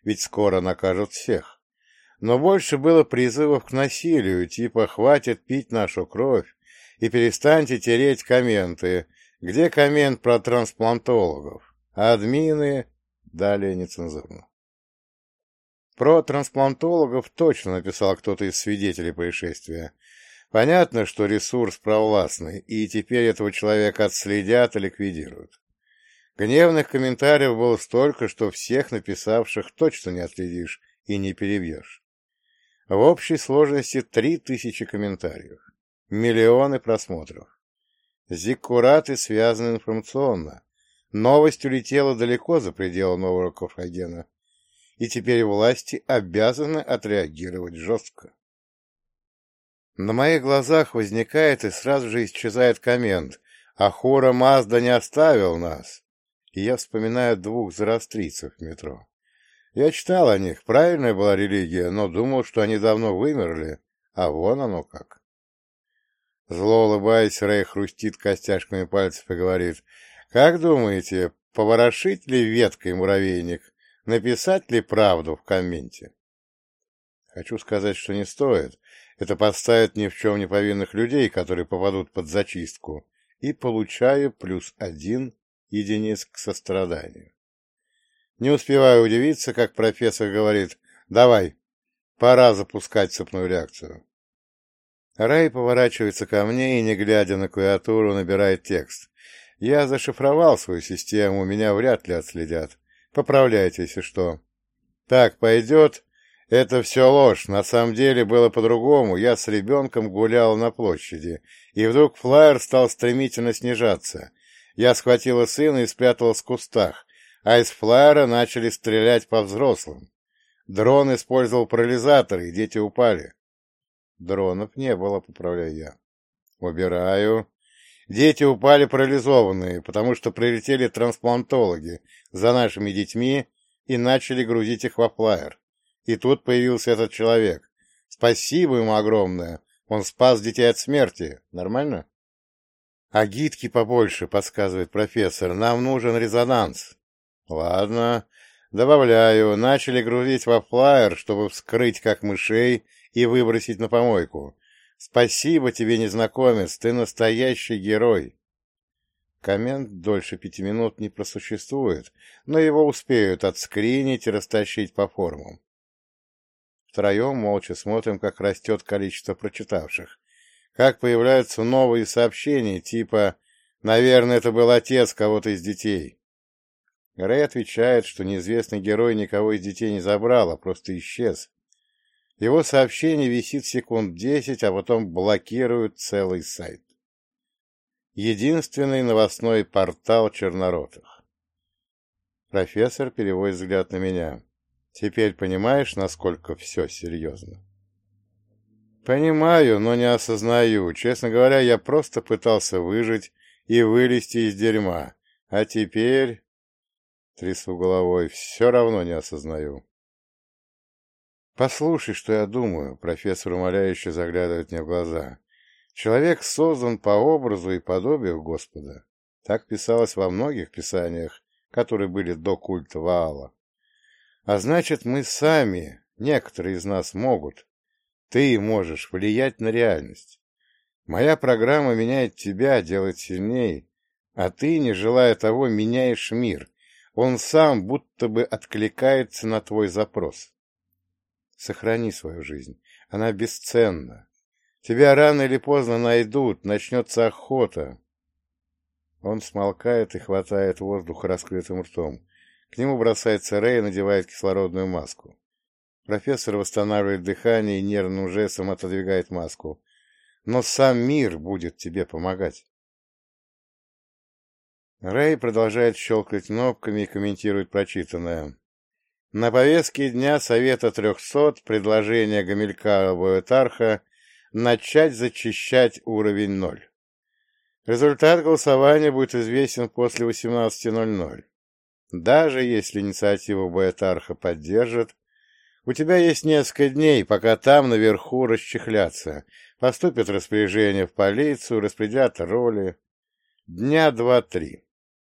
ведь скоро накажут всех. Но больше было призывов к насилию, типа «хватит пить нашу кровь» и «перестаньте тереть комменты». Где коммент про трансплантологов? Админы... Далее нецензурно. Про трансплантологов точно написал кто-то из свидетелей происшествия. Понятно, что ресурс провластный, и теперь этого человека отследят и ликвидируют. Гневных комментариев было столько, что всех написавших точно не отследишь и не перебьешь. В общей сложности 3000 комментариев, миллионы просмотров. Зиккураты связаны информационно. Новость улетела далеко за пределы Нового Карфагена, и теперь власти обязаны отреагировать жестко. На моих глазах возникает и сразу же исчезает коммент «Ахура Мазда не оставил нас», и я вспоминаю двух зороастрийцев в метро. Я читал о них, правильная была религия, но думал, что они давно вымерли, а вон оно как. Зло улыбаясь, Рэй хрустит костяшками пальцев и говорит: «Как думаете, поворошить ли веткой муравейник, написать ли правду в комменте?» Хочу сказать, что не стоит. Это подставит ни в чем не повинных людей, которые попадут под зачистку, и получаю +1 единиц к состраданию. Не успеваю удивиться, как профессор говорит: «Давай, пора запускать цепную реакцию». Рэй поворачивается ко мне и, не глядя на клавиатуру, набирает текст. Я зашифровал свою систему, меня вряд ли отследят. Поправляйте, если что. Так, пойдет. Это все ложь. На самом деле было по-другому. Я с ребенком гулял на площади, и вдруг флаер стал стремительно снижаться. Я схватила сына и спряталась в кустах, а из флаера начали стрелять по взрослым. Дрон использовал парализаторы, и дети упали. Дронов не было, поправляю я. Убираю. Дети упали парализованные, потому что прилетели трансплантологи за нашими детьми и начали грузить их во флаер. И тут появился этот человек. Спасибо ему огромное. Он спас детей от смерти. Нормально? Агитки побольше, подсказывает профессор. Нам нужен резонанс. Ладно. Добавляю. Начали грузить во флаер, чтобы вскрыть как мышей и выбросить на помойку. Спасибо тебе, незнакомец, ты настоящий герой. Коммент дольше 5 минут не просуществует, но его успеют отскринить и растащить по форумам. Втроем молча смотрим, как растет количество прочитавших, как появляются новые сообщения, типа «Наверное, это был отец кого-то из детей». Рэй отвечает, что неизвестный герой никого из детей не забрал, а просто исчез. Его сообщение висит секунд 10, а потом блокирует целый сайт. Единственный новостной портал черноротых. Профессор переводит взгляд на меня. Теперь понимаешь, насколько все серьезно? Понимаю, но не осознаю. Честно говоря, я просто пытался выжить и вылезти из дерьма. А теперь... Трясу головой. Все равно не осознаю. «Послушай, что я думаю», — профессор умоляюще заглядывает мне в глаза. «Человек создан по образу и подобию Господа». Так писалось во многих писаниях, которые были до культа Ваала. А значит, мы сами, некоторые из нас могут, ты можешь влиять на реальность. Моя программа меняет тебя, делает сильней, а ты, не желая того, меняешь мир. Он сам будто бы откликается на твой запрос. Сохрани свою жизнь. Она бесценна. Тебя рано или поздно найдут, начнется охота. Он смолкает и хватает воздух раскрытым ртом. К нему бросается Рэй и надевает кислородную маску. Профессор восстанавливает дыхание и нервным жестом отодвигает маску. Но сам мир будет тебе помогать. Рэй продолжает щелкать кнопками и комментирует прочитанное. На повестке дня Совета 300 предложение Гамилькара Боэтарха начать зачищать уровень 0. Результат голосования будет известен после 18:00. Даже если инициативу Боэтарха поддержат, у тебя есть несколько дней, пока там наверху расчехлятся, поступят распоряжения в полицию, распределят роли. Дня 2-3.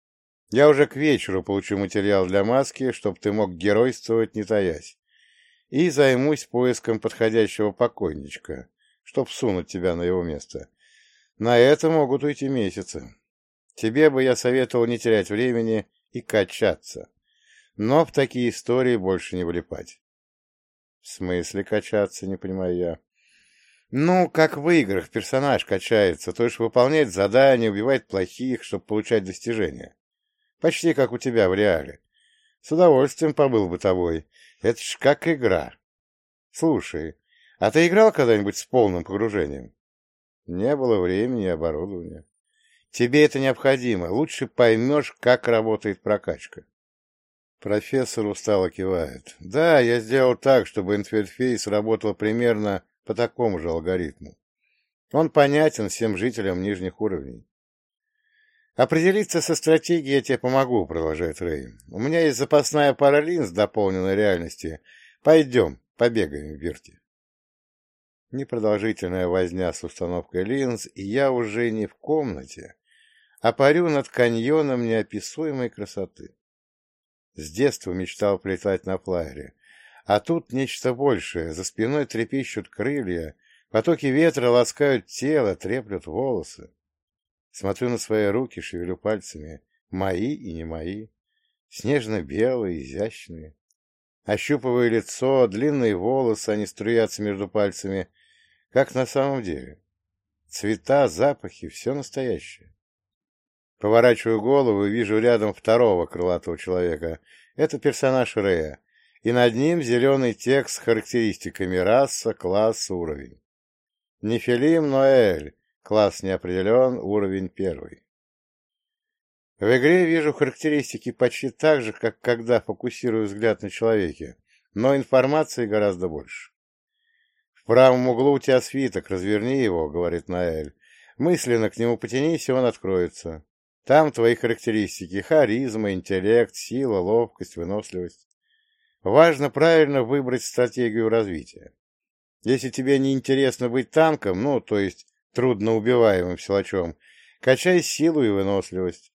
Я уже к вечеру получу материал для маски, чтобы ты мог геройствовать, не таясь, и займусь поиском подходящего покойничка, чтоб сунуть тебя на его место. На это могут уйти месяцы. Тебе бы я советовал не терять времени и качаться, но в такие истории больше не влипать. — В смысле качаться, не понимаю я. — Ну, как в играх персонаж качается, то есть выполняет задания, убивает плохих, чтобы получать достижения. Почти как у тебя в реале. С удовольствием побыл бы тобой. Это ж как игра. Слушай, а ты играл когда-нибудь с полным погружением? Не было времени и оборудования. Тебе это необходимо. Лучше поймешь, как работает прокачка. Профессор устало кивает. Да, я сделал так, чтобы интерфейс работал примерно по такому же алгоритму. Он понятен всем жителям нижних уровней. «Определиться со стратегией я тебе помогу», — продолжает Рэй. «У меня есть запасная пара линз дополненной реальности. Пойдем, побегаем в Вирте». Непродолжительная возня с установкой линз, и я уже не в комнате, а парю над каньоном неописуемой красоты. С детства мечтал полетать на флайере, а тут нечто большее. За спиной трепещут крылья, потоки ветра ласкают тело, треплют волосы. Смотрю на свои руки, шевелю пальцами. Мои и не мои. Снежно-белые, изящные. Ощупываю лицо, длинные волосы, они струятся между пальцами, как на самом деле. Цвета, запахи, все настоящее. Поворачиваю голову и вижу рядом второго крылатого человека. Это персонаж Рэя. И над ним зеленый текст с характеристиками: раса, класс, уровень. Нефилим Ноэль. Класс не определен, уровень 1. В игре вижу характеристики почти так же, как когда фокусирую взгляд на человеке, но информации гораздо больше. В правом углу у тебя свиток, разверни его, говорит Ноэль. Мысленно к нему потянись, и он откроется. Там твои характеристики: харизма, интеллект, сила, ловкость, выносливость. Важно правильно выбрать стратегию развития. Если тебе не интересно быть танком, ну, то есть трудноубиваемым силачом, качай силу и выносливость.